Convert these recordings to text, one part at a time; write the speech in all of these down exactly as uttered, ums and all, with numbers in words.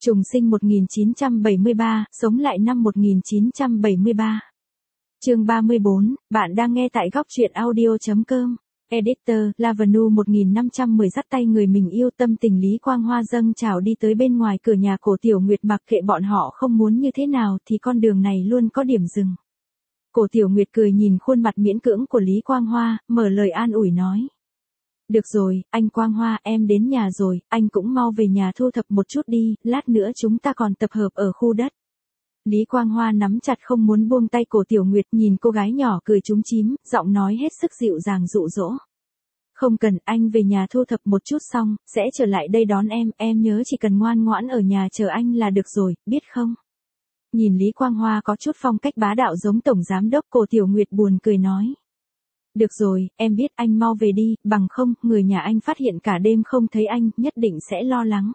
Trùng sinh một nghìn chín trăm bảy mươi ba, sống lại năm một nghìn chín trăm bảy mươi ba. Chương ba mươi bốn, bạn đang nghe tại góc truyện audio chấm com. Editor, Lavenu một nghìn năm trăm mười dắt tay người mình yêu, tâm tình Lý Quang Hoa dâng trào đi tới bên ngoài cửa nhà Cổ Tiểu Nguyệt, mặc kệ bọn họ không muốn như thế nào thì con đường này luôn có điểm dừng. Cổ Tiểu Nguyệt cười nhìn khuôn mặt miễn cưỡng của Lý Quang Hoa, mở lời an ủi nói. Được rồi, anh Quang Hoa, em đến nhà rồi, anh cũng mau về nhà thu thập một chút đi, lát nữa chúng ta còn tập hợp ở khu đất. Lý Quang Hoa nắm chặt không muốn buông tay Cổ Tiểu Nguyệt, nhìn cô gái nhỏ cười chúm chím, giọng nói hết sức dịu dàng dụ dỗ. Không cần, anh về nhà thu thập một chút xong, sẽ trở lại đây đón em, em nhớ chỉ cần ngoan ngoãn ở nhà chờ anh là được rồi, biết không? Nhìn Lý Quang Hoa có chút phong cách bá đạo giống tổng giám đốc, Cổ Tiểu Nguyệt buồn cười nói. Được rồi, em biết, anh mau về đi, bằng không, người nhà anh phát hiện cả đêm không thấy anh, nhất định sẽ lo lắng.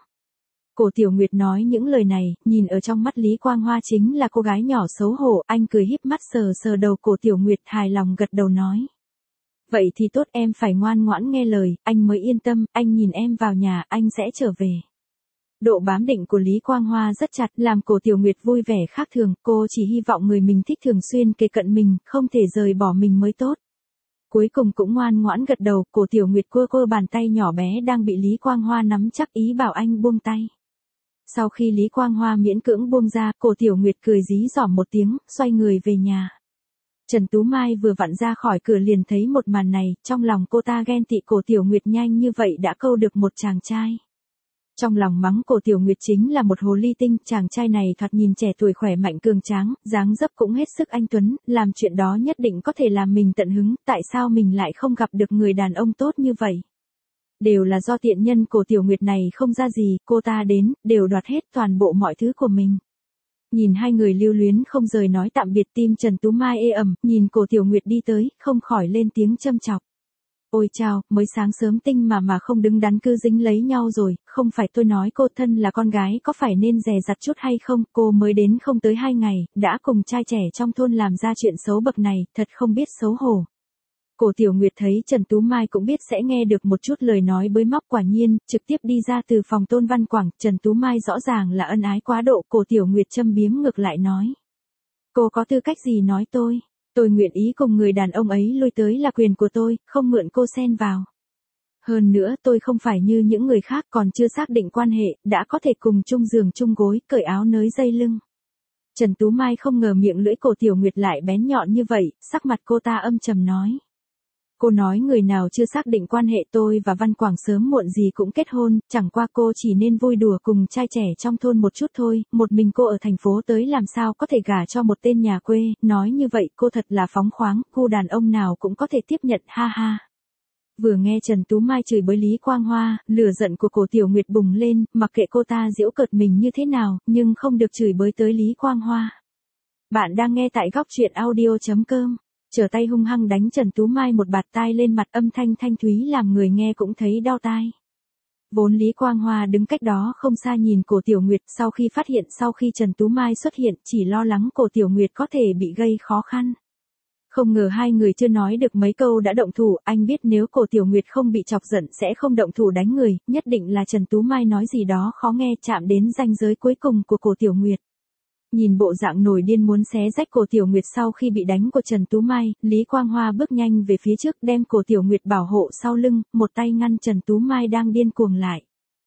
Cổ Tiểu Nguyệt nói những lời này, nhìn ở trong mắt Lý Quang Hoa chính là cô gái nhỏ xấu hổ, anh cười híp mắt sờ sờ đầu Cổ Tiểu Nguyệt, hài lòng gật đầu nói. Vậy thì tốt, em phải ngoan ngoãn nghe lời, anh mới yên tâm, anh nhìn em vào nhà, anh sẽ trở về. Độ bám định của Lý Quang Hoa rất chặt, làm Cổ Tiểu Nguyệt vui vẻ khác thường, cô chỉ hy vọng người mình thích thường xuyên kề cận mình, không thể rời bỏ mình mới tốt. Cuối cùng cũng ngoan ngoãn gật đầu, Cổ Tiểu Nguyệt cua cua bàn tay nhỏ bé đang bị Lý Quang Hoa nắm chắc, ý bảo anh buông tay. Sau khi Lý Quang Hoa miễn cưỡng buông ra, Cổ Tiểu Nguyệt cười dí dỏm một tiếng, xoay người về nhà. Trần Tú Mai vừa vặn ra khỏi cửa liền thấy một màn này, trong lòng cô ta ghen tị Cổ Tiểu Nguyệt nhanh như vậy đã câu được một chàng trai. Trong lòng mắng Cổ Tiểu Nguyệt chính là một hồ ly tinh, chàng trai này thoạt nhìn trẻ tuổi khỏe mạnh cường tráng, dáng dấp cũng hết sức anh tuấn, làm chuyện đó nhất định có thể làm mình tận hứng, tại sao mình lại không gặp được người đàn ông tốt như vậy? Đều là do tiện nhân Cổ Tiểu Nguyệt này không ra gì, cô ta đến, đều đoạt hết toàn bộ mọi thứ của mình. Nhìn hai người lưu luyến không rời nói tạm biệt, tim Trần Tú Mai ê ẩm, nhìn Cổ Tiểu Nguyệt đi tới, không khỏi lên tiếng châm chọc. Ôi chao, mới sáng sớm tinh mà mà không đứng đắn cứ dính lấy nhau rồi, không phải tôi nói cô thân là con gái có phải nên dè dặt chút hay không, cô mới đến không tới hai ngày, đã cùng trai trẻ trong thôn làm ra chuyện xấu bậc này, thật không biết xấu hổ. Cổ Tiểu Nguyệt thấy Trần Tú Mai cũng biết sẽ nghe được một chút lời nói bới móc, quả nhiên, trực tiếp đi ra từ phòng Tôn Văn Quảng, Trần Tú Mai rõ ràng là ân ái quá độ, Cổ Tiểu Nguyệt châm biếm ngược lại nói. Cô có tư cách gì nói tôi? Tôi nguyện ý cùng người đàn ông ấy lui tới là quyền của tôi, không mượn cô xen vào. Hơn nữa tôi không phải như những người khác còn chưa xác định quan hệ, đã có thể cùng chung giường chung gối, cởi áo nới dây lưng. Trần Tú Mai không ngờ miệng lưỡi Cổ Tiểu Nguyệt lại bén nhọn như vậy, sắc mặt cô ta âm trầm nói. Cô nói người nào chưa xác định quan hệ, tôi và Văn Quảng sớm muộn gì cũng kết hôn, chẳng qua cô chỉ nên vui đùa cùng trai trẻ trong thôn một chút thôi, một mình cô ở thành phố tới làm sao có thể gả cho một tên nhà quê, nói như vậy cô thật là phóng khoáng, cô đàn ông nào cũng có thể tiếp nhận, ha ha. Vừa nghe Trần Tú Mai chửi bới Lý Quang Hoa, lửa giận của Cổ Tiểu Nguyệt bùng lên, mặc kệ cô ta giễu cợt mình như thế nào, nhưng không được chửi bới tới Lý Quang Hoa. Bạn đang nghe tại góc truyện audio chấm com. Trở tay hung hăng đánh Trần Tú Mai một bạt tai lên mặt, âm thanh thanh thúy làm người nghe cũng thấy đau tai. Vốn Lý Quang Hoa đứng cách đó không xa nhìn Cổ Tiểu Nguyệt, sau khi phát hiện sau khi Trần Tú Mai xuất hiện chỉ lo lắng Cổ Tiểu Nguyệt có thể bị gây khó khăn. Không ngờ hai người chưa nói được mấy câu đã động thủ, anh biết nếu Cổ Tiểu Nguyệt không bị chọc giận sẽ không động thủ đánh người, nhất định là Trần Tú Mai nói gì đó khó nghe chạm đến ranh giới cuối cùng của Cổ Tiểu Nguyệt. Nhìn bộ dạng nổi điên muốn xé rách Cổ Tiểu Nguyệt sau khi bị đánh của Trần Tú Mai, Lý Quang Hoa bước nhanh về phía trước đem Cổ Tiểu Nguyệt bảo hộ sau lưng, một tay ngăn Trần Tú Mai đang điên cuồng lại.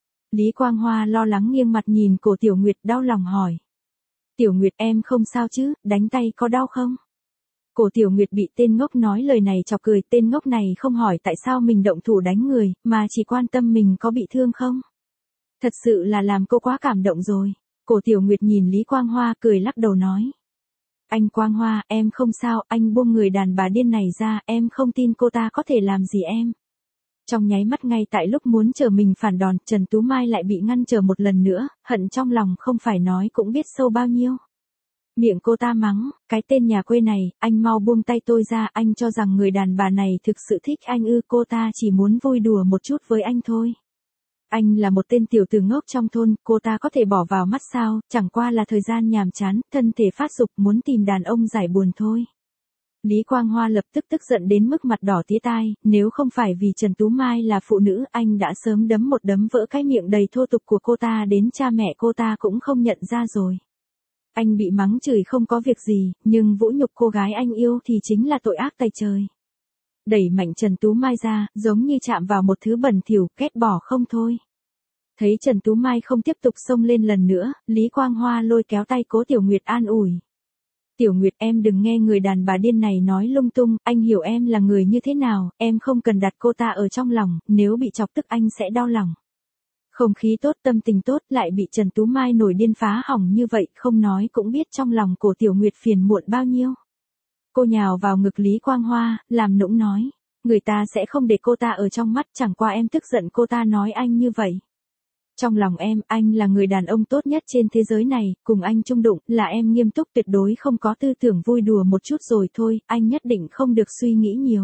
Lý Quang Hoa lo lắng nghiêng mặt nhìn Cổ Tiểu Nguyệt, đau lòng hỏi. Tiểu Nguyệt, em không sao chứ, đánh tay có đau không? Cổ Tiểu Nguyệt bị tên ngốc nói lời này chọc cười, tên ngốc này không hỏi tại sao mình động thủ đánh người, mà chỉ quan tâm mình có bị thương không? Thật sự là làm cô quá cảm động rồi. Cổ Tiểu Nguyệt nhìn Lý Quang Hoa cười lắc đầu nói. Anh Quang Hoa, em không sao, anh buông người đàn bà điên này ra, em không tin cô ta có thể làm gì em. Trong nháy mắt ngay tại lúc muốn chờ mình phản đòn, Trần Tú Mai lại bị ngăn trở một lần nữa, hận trong lòng không phải nói cũng biết sâu bao nhiêu. Miệng cô ta mắng, cái tên nhà quê này, anh mau buông tay tôi ra, anh cho rằng người đàn bà này thực sự thích anh ư, cô ta chỉ muốn vui đùa một chút với anh thôi. Anh là một tên tiểu tử ngốc trong thôn, cô ta có thể bỏ vào mắt sao, chẳng qua là thời gian nhàm chán, thân thể phát dục muốn tìm đàn ông giải buồn thôi. Lý Quang Hoa lập tức tức giận đến mức mặt đỏ tía tai, nếu không phải vì Trần Tú Mai là phụ nữ, anh đã sớm đấm một đấm vỡ cái miệng đầy thô tục của cô ta đến cha mẹ cô ta cũng không nhận ra rồi. Anh bị mắng chửi không có việc gì, nhưng vũ nhục cô gái anh yêu thì chính là tội ác tày trời. Đẩy mạnh Trần Tú Mai ra, giống như chạm vào một thứ bẩn thỉu, ghét bỏ không thôi. Thấy Trần Tú Mai không tiếp tục xông lên lần nữa, Lý Quang Hoa lôi kéo tay Cố Tiểu Nguyệt an ủi. Tiểu Nguyệt, em đừng nghe người đàn bà điên này nói lung tung, anh hiểu em là người như thế nào, em không cần đặt cô ta ở trong lòng, nếu bị chọc tức anh sẽ đau lòng. Không khí tốt, tâm tình tốt, lại bị Trần Tú Mai nổi điên phá hỏng như vậy, không nói cũng biết trong lòng của Tiểu Nguyệt phiền muộn bao nhiêu. Cô nhào vào ngực Lý Quang Hoa, làm nũng nói, người ta sẽ không để cô ta ở trong mắt, chẳng qua em tức giận cô ta nói anh như vậy. Trong lòng em, anh là người đàn ông tốt nhất trên thế giới này, cùng anh chung đụng, là em nghiêm túc tuyệt đối không có tư tưởng vui đùa một chút rồi thôi, anh nhất định không được suy nghĩ nhiều.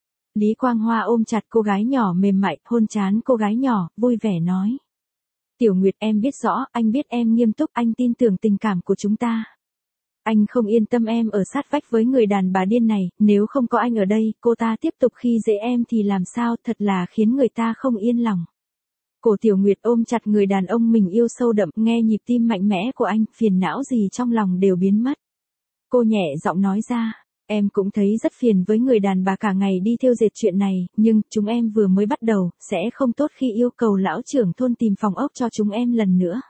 Lý Quang Hoa ôm chặt cô gái nhỏ mềm mại, hôn trán cô gái nhỏ, vui vẻ nói. Tiểu Nguyệt, em biết rõ, anh biết em nghiêm túc, anh tin tưởng tình cảm của chúng ta. Anh không yên tâm em ở sát vách với người đàn bà điên này, nếu không có anh ở đây, cô ta tiếp tục khi dễ em thì làm sao, thật là khiến người ta không yên lòng. Cổ Tiểu Nguyệt ôm chặt người đàn ông mình yêu sâu đậm, nghe nhịp tim mạnh mẽ của anh, phiền não gì trong lòng đều biến mất. Cô nhẹ giọng nói ra, em cũng thấy rất phiền với người đàn bà cả ngày đi thêu dệt chuyện này, nhưng chúng em vừa mới bắt đầu, sẽ không tốt khi yêu cầu lão trưởng thôn tìm phòng ốc cho chúng em lần nữa.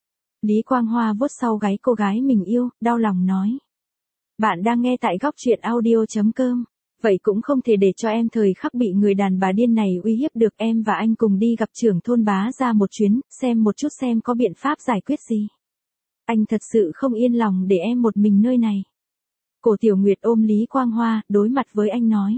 Lý Quang Hoa vuốt sau gáy cô gái mình yêu, đau lòng nói. Bạn đang nghe tại góc truyện audio chấm com. Vậy cũng không thể để cho em thời khắc bị người đàn bà điên này uy hiếp được, em và anh cùng đi gặp trưởng thôn Bá ra một chuyến, xem một chút xem có biện pháp giải quyết gì. Anh thật sự không yên lòng để em một mình nơi này. Cổ Tiểu Nguyệt ôm Lý Quang Hoa, đối mặt với anh nói.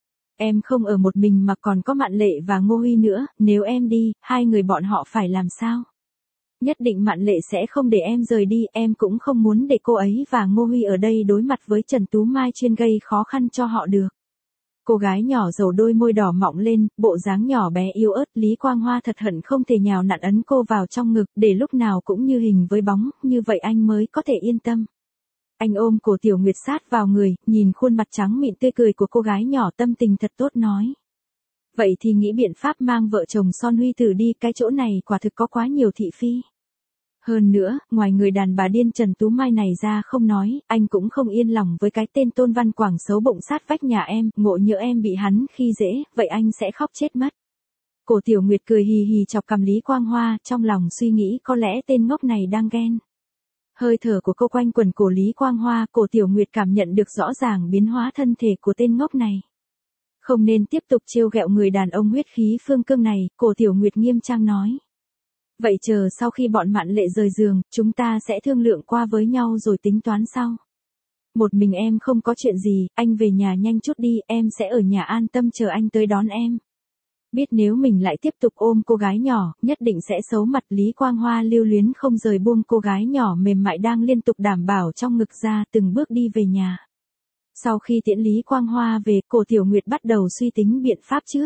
Em không ở một mình mà còn có Mạn Lệ và Ngô Huy nữa, nếu em đi, hai người bọn họ phải làm sao? Nhất định Mạn Lệ sẽ không để em rời đi, em cũng không muốn để cô ấy và Ngô Huy ở đây đối mặt với Trần Tú Mai chuyên gây khó khăn cho họ được. Cô gái nhỏ dầu đôi môi đỏ mọng lên, bộ dáng nhỏ bé yếu ớt, Lý Quang Hoa thật hận không thể nhào nặn ấn cô vào trong ngực, để lúc nào cũng như hình với bóng, như vậy anh mới có thể yên tâm. Anh ôm cổ Tiểu Nguyệt sát vào người, nhìn khuôn mặt trắng mịn tươi cười của cô gái nhỏ, tâm tình thật tốt nói. Vậy thì nghĩ biện pháp mang vợ chồng Son Huy Tử đi, cái chỗ này quả thực có quá nhiều thị phi. Hơn nữa, ngoài người đàn bà điên Trần Tú Mai này ra không nói, anh cũng không yên lòng với cái tên Tôn Văn Quảng xấu bụng sát vách nhà em, ngộ nhỡ em bị hắn khi dễ, vậy anh sẽ khóc chết mất. Cổ Tiểu Nguyệt cười hì hì chọc cằm Lý Quang Hoa, trong lòng suy nghĩ có lẽ tên ngốc này đang ghen. Hơi thở của cô quanh quần cổ Lý Quang Hoa, Cổ Tiểu Nguyệt cảm nhận được rõ ràng biến hóa thân thể của tên ngốc này. Không nên tiếp tục trêu ghẹo người đàn ông huyết khí phương cương này, Cổ Tiểu Nguyệt nghiêm trang nói. Vậy chờ sau khi bọn Mạn Lệ rời giường, chúng ta sẽ thương lượng qua với nhau rồi tính toán sau. Một mình em không có chuyện gì, anh về nhà nhanh chút đi, em sẽ ở nhà an tâm chờ anh tới đón em. Biết nếu mình lại tiếp tục ôm cô gái nhỏ, nhất định sẽ xấu mặt. Lý Quang Hoa lưu luyến không rời buông cô gái nhỏ mềm mại đang liên tục đảm bảo trong ngực ra, từng bước đi về nhà. Sau khi tiễn Lý Quang Hoa về, Cổ Tiểu Nguyệt bắt đầu suy tính biện pháp trước.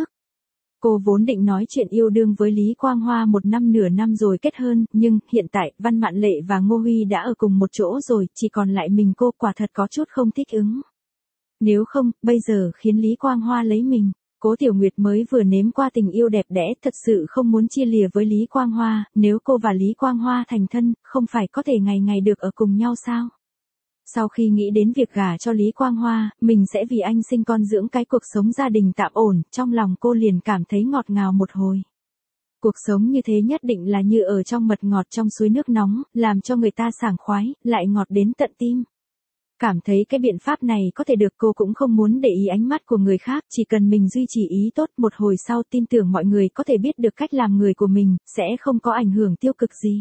Cô vốn định nói chuyện yêu đương với Lý Quang Hoa một năm nửa năm rồi kết hôn, nhưng hiện tại Văn Mạn Lệ và Ngô Huy đã ở cùng một chỗ rồi, chỉ còn lại mình cô, quả thật có chút không thích ứng. Nếu không, bây giờ khiến Lý Quang Hoa lấy mình, Cố Tiểu Nguyệt mới vừa nếm qua tình yêu đẹp đẽ, thật sự không muốn chia lìa với Lý Quang Hoa, nếu cô và Lý Quang Hoa thành thân, không phải có thể ngày ngày được ở cùng nhau sao? Sau khi nghĩ đến việc gả cho Lý Quang Hoa, mình sẽ vì anh sinh con dưỡng cái cuộc sống gia đình tạm ổn, trong lòng cô liền cảm thấy ngọt ngào một hồi. Cuộc sống như thế nhất định là như ở trong mật ngọt trong suối nước nóng, làm cho người ta sảng khoái, lại ngọt đến tận tim. Cảm thấy cái biện pháp này có thể được, cô cũng không muốn để ý ánh mắt của người khác, chỉ cần mình duy trì ý tốt, một hồi sau tin tưởng mọi người có thể biết được cách làm người của mình, sẽ không có ảnh hưởng tiêu cực gì.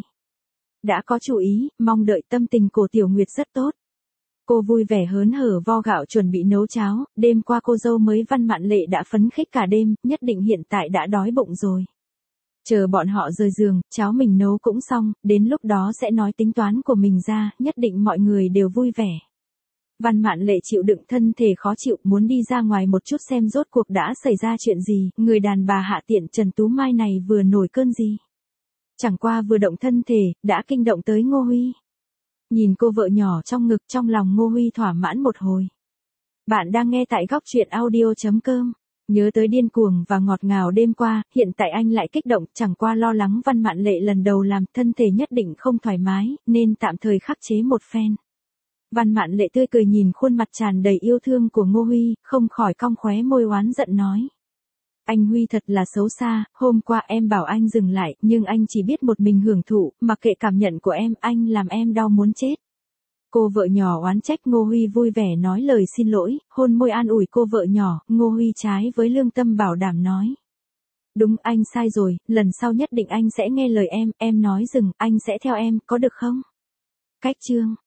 Đã có chủ ý, mong đợi, tâm tình Cổ Tiểu Nguyệt rất tốt. Cô vui vẻ hớn hở vo gạo chuẩn bị nấu cháo, đêm qua cô dâu mới Văn Mạn Lệ đã phấn khích cả đêm, nhất định hiện tại đã đói bụng rồi. Chờ bọn họ rời giường, cháo mình nấu cũng xong, đến lúc đó sẽ nói tính toán của mình ra, nhất định mọi người đều vui vẻ. Văn Mạn Lệ chịu đựng thân thể khó chịu, muốn đi ra ngoài một chút xem rốt cuộc đã xảy ra chuyện gì, người đàn bà hạ tiện Trần Tú Mai này vừa nổi cơn gì. Chẳng qua vừa động thân thể, đã kinh động tới Ngô Huy. Nhìn cô vợ nhỏ trong ngực, trong lòng Ngô Huy thỏa mãn một hồi. Bạn đang nghe tại góc chuyện audio chấm com. Nhớ tới điên cuồng và ngọt ngào đêm qua, hiện tại anh lại kích động, chẳng qua lo lắng Văn Mạn Lệ lần đầu làm, thân thể nhất định không thoải mái, nên tạm thời khắc chế một phen. Văn Mạn Lệ tươi cười nhìn khuôn mặt tràn đầy yêu thương của Ngô Huy, không khỏi cong khóe môi oán giận nói. Anh Huy thật là xấu xa, hôm qua em bảo anh dừng lại, nhưng anh chỉ biết một mình hưởng thụ, mặc kệ cảm nhận của em, anh làm em đau muốn chết. Cô vợ nhỏ oán trách. Ngô Huy vui vẻ nói lời xin lỗi, hôn môi an ủi cô vợ nhỏ. Ngô Huy trái với lương tâm bảo đảm nói. Đúng, anh sai rồi, lần sau nhất định anh sẽ nghe lời em, em nói dừng, anh sẽ theo em, có được không? Cách chương